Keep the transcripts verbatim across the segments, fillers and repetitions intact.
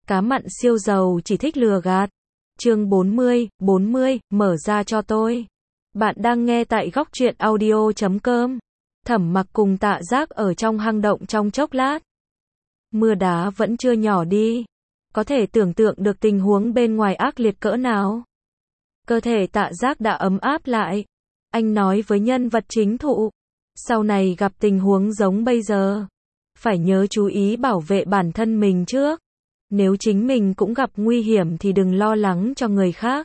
Cá mặn siêu giàu chỉ thích lừa gạt. Chương bốn mươi, bốn mươi, mở ra cho tôi. Bạn đang nghe tại góc truyện audio chấm com. Thẩm Mặc cùng Tạ Giác ở trong hang động trong chốc lát. Mưa đá vẫn chưa nhỏ đi. Có thể tưởng tượng được tình huống bên ngoài ác liệt cỡ nào. Cơ thể Tạ Giác đã ấm áp lại. Anh nói với nhân vật chính thụ. Sau này gặp tình huống giống bây giờ, phải nhớ chú ý bảo vệ bản thân mình trước. Nếu chính mình cũng gặp nguy hiểm thì đừng lo lắng cho người khác.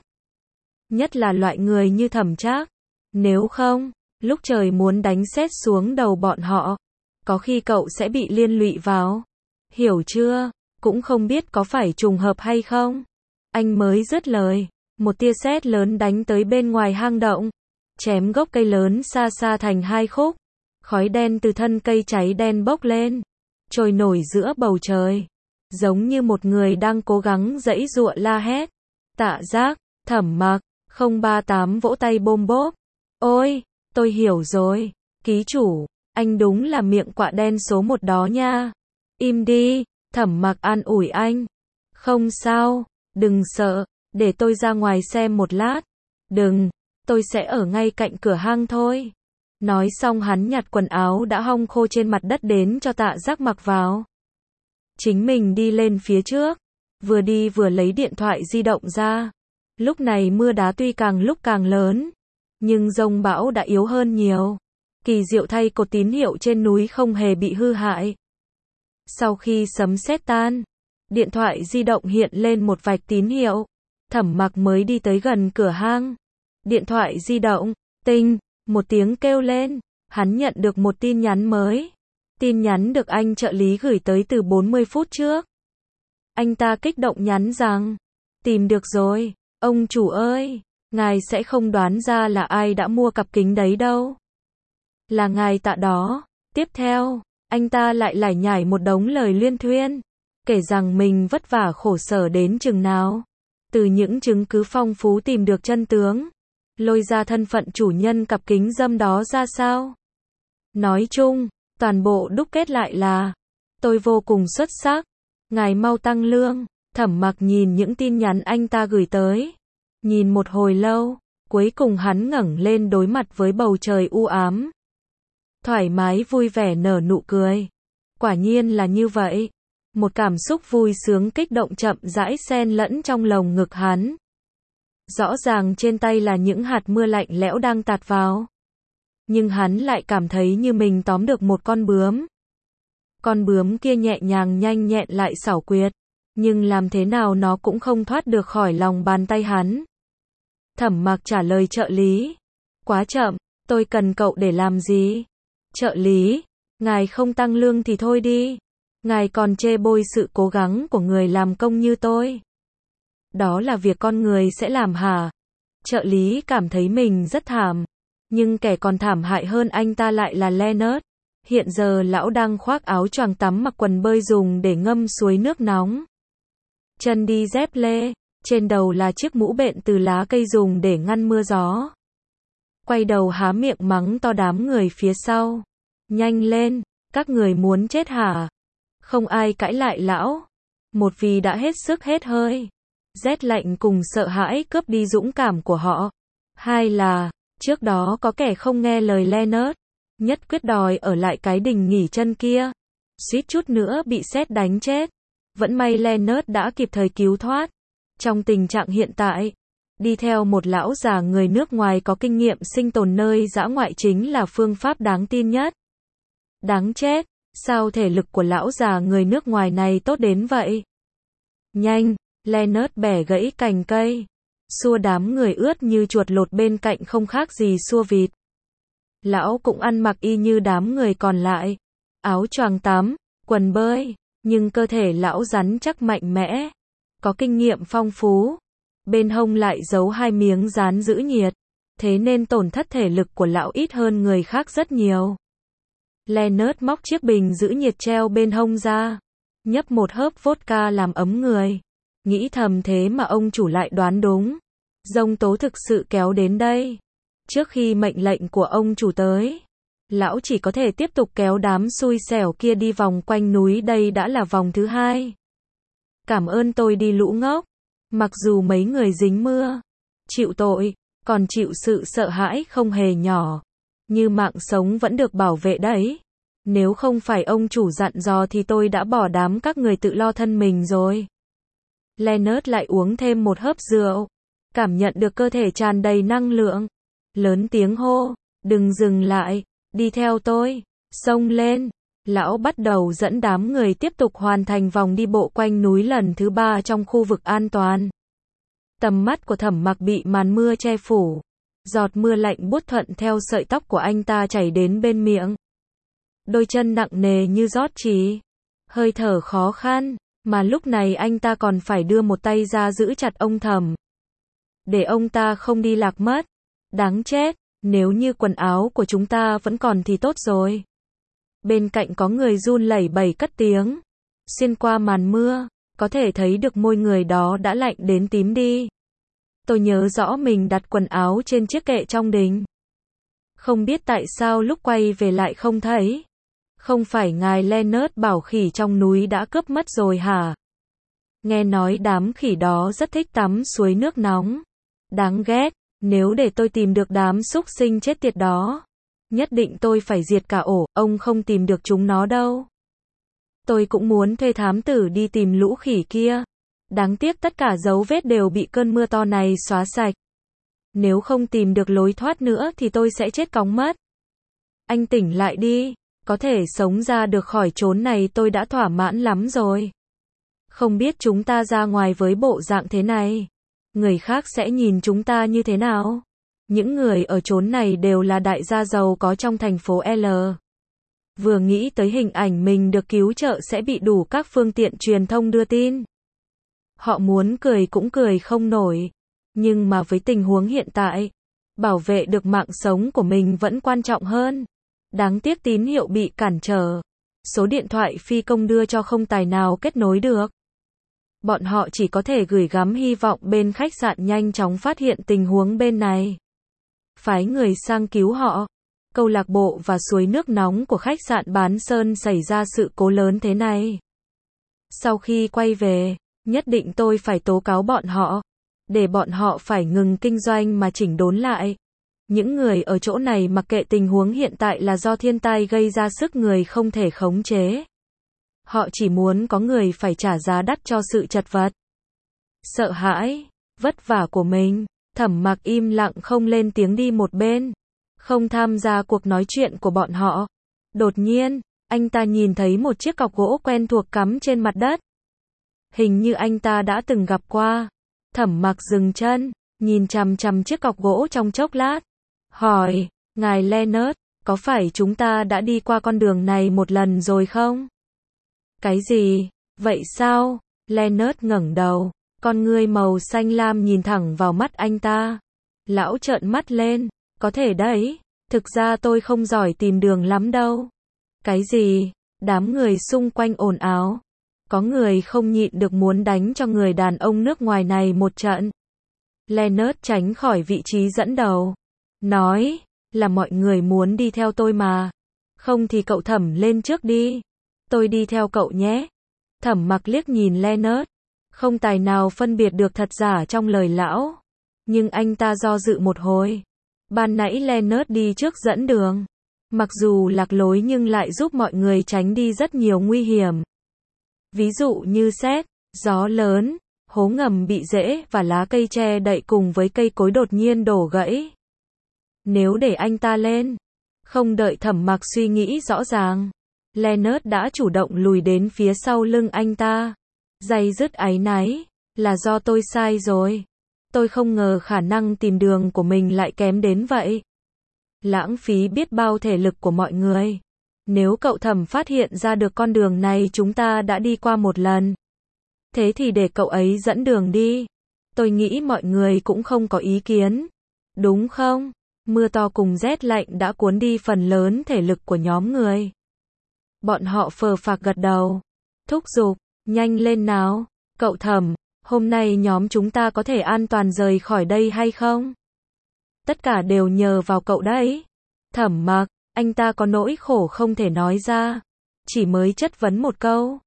Nhất là loại người như Thẩm Trác. Nếu không, lúc trời muốn đánh sét xuống đầu bọn họ, có khi cậu sẽ bị liên lụy vào. Hiểu chưa? Cũng không biết có phải trùng hợp hay không. Anh mới dứt lời, một tia sét lớn đánh tới bên ngoài hang động, chém gốc cây lớn xa xa thành hai khúc. Khói đen từ thân cây cháy đen bốc lên, trôi nổi giữa bầu trời, giống như một người đang cố gắng giãy giụa la hét. Tạ Giác, Thẩm Mặc, không ba tám vỗ tay bôm bốp. Ôi, tôi hiểu rồi, ký chủ, anh đúng là miệng quạ đen số một đó nha. Im đi, Thẩm Mặc an ủi anh. Không sao, đừng sợ, để tôi ra ngoài xem một lát. Đừng, tôi sẽ ở ngay cạnh cửa hang thôi. Nói xong hắn nhặt quần áo đã hong khô trên mặt đất đến cho Tạ Giác mặc vào. Chính mình đi lên phía trước, vừa đi vừa lấy điện thoại di động ra. Lúc này mưa đá tuy càng lúc càng lớn, nhưng dông bão đã yếu hơn nhiều. Kỳ diệu thay cột tín hiệu trên núi không hề bị hư hại. Sau khi sấm sét tan, điện thoại di động hiện lên một vạch tín hiệu. Thẩm Mặc mới đi tới gần cửa hang. Điện thoại di động, tinh, một tiếng kêu lên, hắn nhận được một tin nhắn mới. Tin nhắn được anh trợ lý gửi tới từ bốn mươi phút trước. Anh ta kích động nhắn rằng, tìm được rồi, ông chủ ơi, ngài sẽ không đoán ra là ai đã mua cặp kính đấy đâu. Là ngài Tạ đó. Tiếp theo, anh ta lại lải nhải một đống lời luyên thuyên, kể rằng mình vất vả khổ sở đến chừng nào. Từ những chứng cứ phong phú tìm được chân tướng, lôi ra thân phận chủ nhân cặp kính râm đó ra sao. Nói chung, toàn bộ đúc kết lại là, tôi vô cùng xuất sắc, ngài mau tăng lương. Thẩm Mặc nhìn những tin nhắn anh ta gửi tới, nhìn một hồi lâu, cuối cùng hắn ngẩng lên đối mặt với bầu trời u ám. Thoải mái vui vẻ nở nụ cười. Quả nhiên là như vậy. Một cảm xúc vui sướng kích động chậm rãi xen lẫn trong lồng ngực hắn. Rõ ràng trên tay là những hạt mưa lạnh lẽo đang tạt vào. Nhưng hắn lại cảm thấy như mình tóm được một con bướm. Con bướm kia nhẹ nhàng nhanh nhẹn lại xảo quyệt, nhưng làm thế nào nó cũng không thoát được khỏi lòng bàn tay hắn. Thẩm Mặc trả lời trợ lý. Quá chậm, tôi cần cậu để làm gì? Trợ lý, ngài không tăng lương thì thôi đi. Ngài còn chê bôi sự cố gắng của người làm công như tôi. Đó là việc con người sẽ làm hả? Trợ lý cảm thấy mình rất thảm. Nhưng kẻ còn thảm hại hơn anh ta lại là Leonard. Hiện giờ lão đang khoác áo choàng tắm mặc quần bơi dùng để ngâm suối nước nóng. Chân đi dép lê, trên đầu là chiếc mũ bện từ lá cây dùng để ngăn mưa gió. Quay đầu há miệng mắng to đám người phía sau. Nhanh lên, các người muốn chết hả? Không ai cãi lại lão. Một vì đã hết sức hết hơi. Rét lạnh cùng sợ hãi cướp đi dũng cảm của họ. Hai là, trước đó có kẻ không nghe lời Leonard, nhất quyết đòi ở lại cái đình nghỉ chân kia. Suýt chút nữa bị sét đánh chết. Vẫn may Leonard đã kịp thời cứu thoát. Trong tình trạng hiện tại, đi theo một lão già người nước ngoài có kinh nghiệm sinh tồn nơi dã ngoại chính là phương pháp đáng tin nhất. Đáng chết, sao thể lực của lão già người nước ngoài này tốt đến vậy? Nhanh, Leonard bẻ gãy cành cây, xua đám người ướt như chuột lột bên cạnh không khác gì xua vịt. Lão cũng ăn mặc y như đám người còn lại, áo choàng tắm, quần bơi, nhưng cơ thể lão rắn chắc mạnh mẽ, có kinh nghiệm phong phú. Bên hông lại giấu hai miếng dán giữ nhiệt, thế nên tổn thất thể lực của lão ít hơn người khác rất nhiều. Leonard móc chiếc bình giữ nhiệt treo bên hông ra, nhấp một hớp vodka làm ấm người. Nghĩ thầm thế mà ông chủ lại đoán đúng. Giông tố thực sự kéo đến đây. Trước khi mệnh lệnh của ông chủ tới, lão chỉ có thể tiếp tục kéo đám xui xẻo kia đi vòng quanh núi, đây đã là vòng thứ hai. Cảm ơn tôi đi lũ ngốc. Mặc dù mấy người dính mưa, chịu tội, còn chịu sự sợ hãi không hề nhỏ, như mạng sống vẫn được bảo vệ đấy. Nếu không phải ông chủ dặn dò thì tôi đã bỏ đám các người tự lo thân mình rồi. Leonard lại uống thêm một hớp rượu, cảm nhận được cơ thể tràn đầy năng lượng. Lớn tiếng hô, đừng dừng lại, đi theo tôi, xông lên. Lão bắt đầu dẫn đám người tiếp tục hoàn thành vòng đi bộ quanh núi lần thứ ba trong khu vực an toàn. Tầm mắt của Thẩm Mặc bị màn mưa che phủ. Giọt mưa lạnh buốt thuận theo sợi tóc của anh ta chảy đến bên miệng. Đôi chân nặng nề như rót chỉ. Hơi thở khó khăn, mà lúc này anh ta còn phải đưa một tay ra giữ chặt ông Thẩm. Để ông ta không đi lạc mất. Đáng chết, nếu như quần áo của chúng ta vẫn còn thì tốt rồi. Bên cạnh có người run lẩy bẩy cất tiếng. Xuyên qua màn mưa, có thể thấy được môi người đó đã lạnh đến tím đi. Tôi nhớ rõ mình đặt quần áo trên chiếc kệ trong đình. Không biết tại sao lúc quay về lại không thấy. Không phải ngài Leonard bảo khỉ trong núi đã cướp mất rồi hả? Nghe nói đám khỉ đó rất thích tắm suối nước nóng. Đáng ghét, nếu để tôi tìm được đám súc sinh chết tiệt đó, nhất định tôi phải diệt cả ổ, ông không tìm được chúng nó đâu. Tôi cũng muốn thuê thám tử đi tìm lũ khỉ kia. Đáng tiếc tất cả dấu vết đều bị cơn mưa to này xóa sạch. Nếu không tìm được lối thoát nữa thì tôi sẽ chết cóng mất. Anh tỉnh lại đi, có thể sống ra được khỏi chốn này tôi đã thỏa mãn lắm rồi. Không biết chúng ta ra ngoài với bộ dạng thế này, người khác sẽ nhìn chúng ta như thế nào? Những người ở chốn này đều là đại gia giàu có trong thành phố L. Vừa nghĩ tới hình ảnh mình được cứu trợ sẽ bị đủ các phương tiện truyền thông đưa tin. Họ muốn cười cũng cười không nổi. Nhưng mà với tình huống hiện tại, bảo vệ được mạng sống của mình vẫn quan trọng hơn. Đáng tiếc tín hiệu bị cản trở. Số điện thoại phi công đưa cho không tài nào kết nối được. Bọn họ chỉ có thể gửi gắm hy vọng bên khách sạn nhanh chóng phát hiện tình huống bên này. Phái người sang cứu họ. Câu lạc bộ và suối nước nóng của khách sạn Bán Sơn xảy ra sự cố lớn thế này. Sau khi quay về, nhất định tôi phải tố cáo bọn họ. Để bọn họ phải ngừng kinh doanh mà chỉnh đốn lại. Những người ở chỗ này mặc kệ tình huống hiện tại là do thiên tai gây ra sức người không thể khống chế. Họ chỉ muốn có người phải trả giá đắt cho sự chật vật. Sợ hãi, vất vả của mình, Thẩm Mặc im lặng không lên tiếng đi một bên. Không tham gia cuộc nói chuyện của bọn họ. Đột nhiên, anh ta nhìn thấy một chiếc cọc gỗ quen thuộc cắm trên mặt đất. Hình như anh ta đã từng gặp qua. Thẩm Mặc dừng chân, nhìn chằm chằm chiếc cọc gỗ trong chốc lát. Hỏi, ngài Leonard, có phải chúng ta đã đi qua con đường này một lần rồi không? Cái gì? Vậy sao? Leonard ngẩng đầu, con ngươi màu xanh lam nhìn thẳng vào mắt anh ta. Lão trợn mắt lên, có thể đấy, thực ra tôi không giỏi tìm đường lắm đâu. Cái gì? Đám người xung quanh ồn ào. Có người không nhịn được muốn đánh cho người đàn ông nước ngoài này một trận. Leonard tránh khỏi vị trí dẫn đầu. Nói, là mọi người muốn đi theo tôi mà. Không thì cậu Thẩm lên trước đi. Tôi đi theo cậu nhé. Thẩm Mặc liếc nhìn Leonard. Không tài nào phân biệt được thật giả trong lời lão. Nhưng anh ta do dự một hồi. Ban nãy Leonard đi trước dẫn đường. Mặc dù lạc lối nhưng lại giúp mọi người tránh đi rất nhiều nguy hiểm. Ví dụ như sét, gió lớn, hố ngầm bị rễ và lá cây che đậy cùng với cây cối đột nhiên đổ gãy. Nếu để anh ta lên, không đợi Thẩm Mặc suy nghĩ rõ ràng, Leonard đã chủ động lùi đến phía sau lưng anh ta. Day dứt áy náy, là do tôi sai rồi. Tôi không ngờ khả năng tìm đường của mình lại kém đến vậy. Lãng phí biết bao thể lực của mọi người. Nếu cậu Thẩm phát hiện ra được con đường này chúng ta đã đi qua một lần. Thế thì để cậu ấy dẫn đường đi. Tôi nghĩ mọi người cũng không có ý kiến. Đúng không? Mưa to cùng rét lạnh đã cuốn đi phần lớn thể lực của nhóm người. Bọn họ phờ phạc gật đầu. Thúc giục, nhanh lên nào. Cậu Thẩm, hôm nay nhóm chúng ta có thể an toàn rời khỏi đây hay không? Tất cả đều nhờ vào cậu đấy. Thẩm Mặc, anh ta có nỗi khổ không thể nói ra. Chỉ mới chất vấn một câu.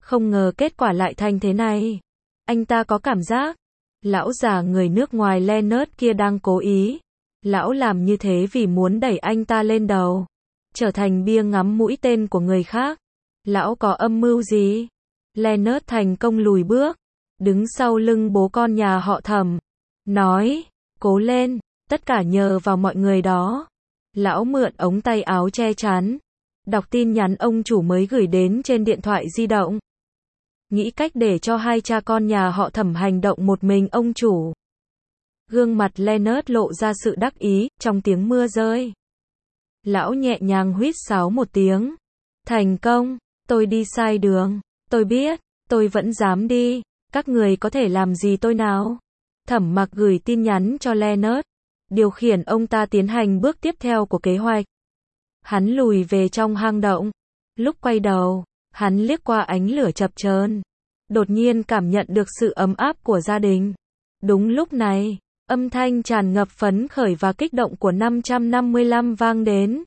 Không ngờ kết quả lại thành thế này. Anh ta có cảm giác, lão già người nước ngoài Leonard kia đang cố ý. Lão làm như thế vì muốn đẩy anh ta lên đầu, trở thành bia ngắm mũi tên của người khác. Lão có âm mưu gì? Leonard thành công lùi bước, đứng sau lưng bố con nhà họ Thẩm, nói, cố lên, tất cả nhờ vào mọi người đó. Lão mượn ống tay áo che chắn, đọc tin nhắn ông chủ mới gửi đến trên điện thoại di động. Nghĩ cách để cho hai cha con nhà họ Thẩm hành động một mình ông chủ. Gương mặt Leonard lộ ra sự đắc ý, trong tiếng mưa rơi. Lão nhẹ nhàng huýt sáo một tiếng. Thành công, tôi đi sai đường. Tôi biết, tôi vẫn dám đi. Các người có thể làm gì tôi nào? Thẩm Mặc gửi tin nhắn cho Leonard, điều khiển ông ta tiến hành bước tiếp theo của kế hoạch. Hắn lùi về trong hang động. Lúc quay đầu, hắn liếc qua ánh lửa chập chờn, đột nhiên cảm nhận được sự ấm áp của gia đình. Đúng lúc này, âm thanh tràn ngập phấn khởi và kích động của năm trăm năm mươi lăm vang đến.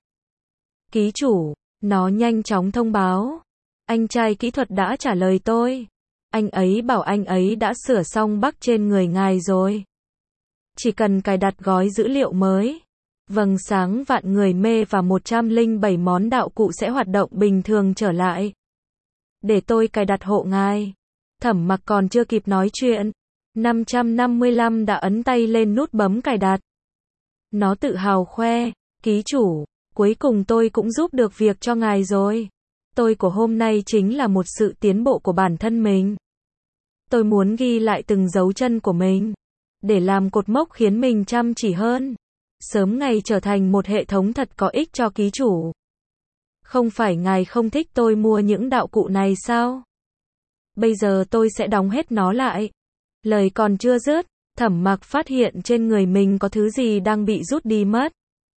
Ký chủ, nó nhanh chóng thông báo. Anh trai kỹ thuật đã trả lời tôi. Anh ấy bảo anh ấy đã sửa xong bug trên người ngài rồi. Chỉ cần cài đặt gói dữ liệu mới, vầng sáng vạn người mê và một trăm lẻ bảy món đạo cụ sẽ hoạt động bình thường trở lại. Để tôi cài đặt hộ ngài. Thẩm Mặc còn chưa kịp nói chuyện, năm trăm năm mươi lăm đã ấn tay lên nút bấm cài đặt. Nó tự hào khoe, ký chủ, cuối cùng tôi cũng giúp được việc cho ngài rồi. Tôi của hôm nay chính là một sự tiến bộ của bản thân mình. Tôi muốn ghi lại từng dấu chân của mình, để làm cột mốc khiến mình chăm chỉ hơn. Sớm ngày trở thành một hệ thống thật có ích cho ký chủ. Không phải ngài không thích tôi mua những đạo cụ này sao? Bây giờ tôi sẽ đóng hết nó lại. Lời còn chưa dứt, Thẩm Mặc phát hiện trên người mình có thứ gì đang bị rút đi mất.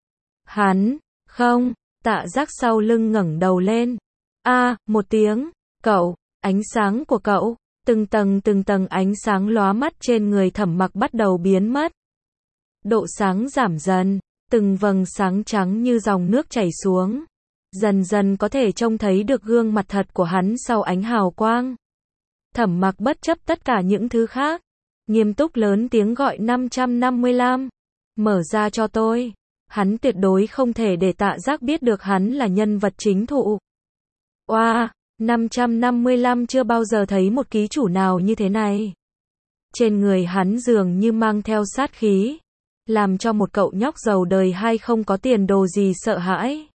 Hắn, không, Tạ Giác sau lưng ngẩng đầu lên. A, à, một tiếng, cậu, ánh sáng của cậu, từng tầng từng tầng ánh sáng lóa mắt trên người Thẩm Mặc bắt đầu biến mất. Độ sáng giảm dần, từng vầng sáng trắng như dòng nước chảy xuống. Dần dần có thể trông thấy được gương mặt thật của hắn sau ánh hào quang. Thẩm Mặc bất chấp tất cả những thứ khác, nghiêm túc lớn tiếng gọi năm trăm năm mươi lăm. Mở ra cho tôi. Hắn tuyệt đối không thể để Tạ Giác biết được hắn là nhân vật chính thụ. Oa, wow, năm trăm năm mươi lăm chưa bao giờ thấy một ký chủ nào như thế này. Trên người hắn dường như mang theo sát khí, làm cho một cậu nhóc giàu đời hay không có tiền đồ gì sợ hãi.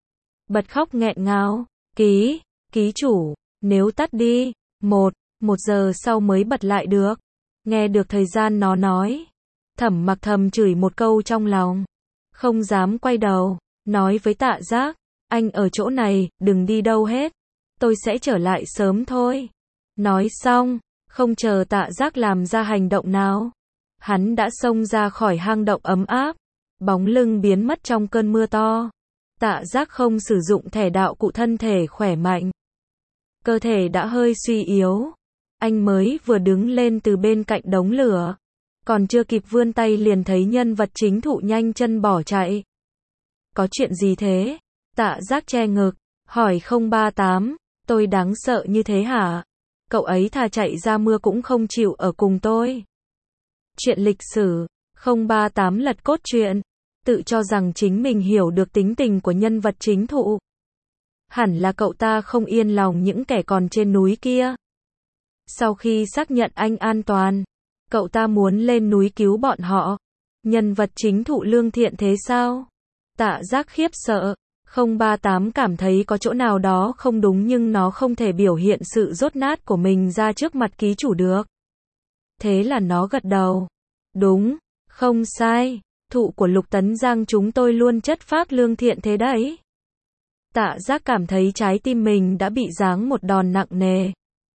Bật khóc nghẹn ngào, ký, ký chủ, nếu tắt đi, một, một giờ sau mới bật lại được. Nghe được thời gian nó nói, Thẩm Mặc thầm chửi một câu trong lòng, không dám quay đầu, nói với Tạ Giác, anh ở chỗ này, đừng đi đâu hết, tôi sẽ trở lại sớm thôi. Nói xong, không chờ Tạ Giác làm ra hành động nào, hắn đã xông ra khỏi hang động ấm áp, bóng lưng biến mất trong cơn mưa to. Tạ Giác không sử dụng thẻ đạo cụ thân thể khỏe mạnh, cơ thể đã hơi suy yếu. Anh mới vừa đứng lên từ bên cạnh đống lửa, còn chưa kịp vươn tay liền thấy nhân vật chính thụ nhanh chân bỏ chạy. Có chuyện gì thế? Tạ Giác che ngực, hỏi không ba tám, tôi đáng sợ như thế hả? Cậu ấy thà chạy ra mưa cũng không chịu ở cùng tôi. Chuyện lịch sử, không ba tám lật cốt truyện, tự cho rằng chính mình hiểu được tính tình của nhân vật chính thụ. Hẳn là cậu ta không yên lòng những kẻ còn trên núi kia. Sau khi xác nhận anh an toàn, cậu ta muốn lên núi cứu bọn họ. Nhân vật chính thụ lương thiện thế sao? Tạ Giác khiếp sợ, không ba tám cảm thấy có chỗ nào đó không đúng nhưng nó không thể biểu hiện sự dốt nát của mình ra trước mặt ký chủ được. Thế là nó gật đầu. Đúng, không sai, thụ của Lục Tấn Giang chúng tôi luôn chất phác lương thiện thế đấy. Tạ Giác cảm thấy trái tim mình đã bị giáng một đòn nặng nề.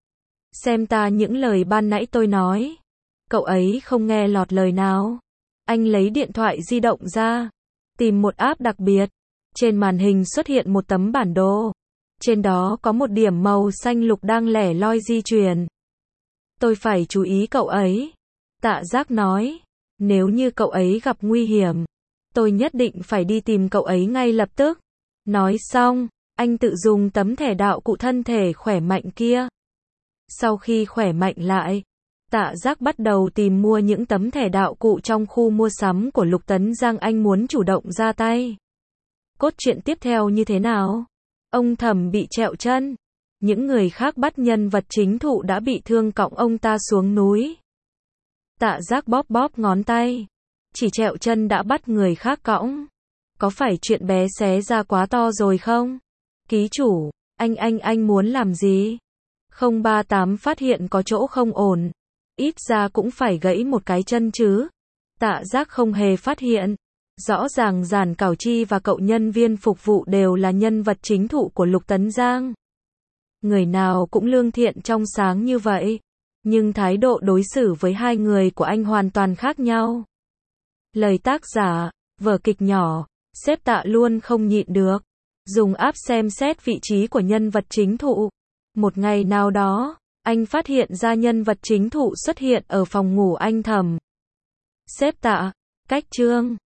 Xem ta những lời ban nãy tôi nói. Cậu ấy không nghe lọt lời nào. Anh lấy điện thoại di động ra, tìm một app đặc biệt. Trên màn hình xuất hiện một tấm bản đồ. Trên đó có một điểm màu xanh lục đang lẻ loi di chuyển. Tôi phải chú ý cậu ấy. Tạ Giác nói. Nếu như cậu ấy gặp nguy hiểm, tôi nhất định phải đi tìm cậu ấy ngay lập tức. Nói xong, anh tự dùng tấm thẻ đạo cụ thân thể khỏe mạnh kia. Sau khi khỏe mạnh lại, Tạ Giác bắt đầu tìm mua những tấm thẻ đạo cụ trong khu mua sắm của Lục Tấn Giang, anh muốn chủ động ra tay. Cốt truyện tiếp theo như thế nào? Ông Thẩm bị trẹo chân. Những người khác bắt nhân vật chính thụ đã bị thương cõng ông ta xuống núi. Tạ Giác bóp bóp ngón tay. Chỉ trẹo chân đã bắt người khác cõng. Có phải chuyện bé xé ra quá to rồi không? Ký chủ, anh anh anh muốn làm gì? không ba tám phát hiện có chỗ không ổn. Ít ra cũng phải gãy một cái chân chứ. Tạ Giác không hề phát hiện. Rõ ràng Giản Cảo Chi và cậu nhân viên phục vụ đều là nhân vật chính thụ của Lục Tấn Giang. Người nào cũng lương thiện trong sáng như vậy. Nhưng thái độ đối xử với hai người của anh hoàn toàn khác nhau. Lời tác giả, vở kịch nhỏ, sếp Tạ luôn không nhịn được. Dùng app xem xét vị trí của nhân vật chính thụ. Một ngày nào đó, anh phát hiện ra nhân vật chính thụ xuất hiện ở phòng ngủ anh Thẩm. Sếp Tạ, cách chương.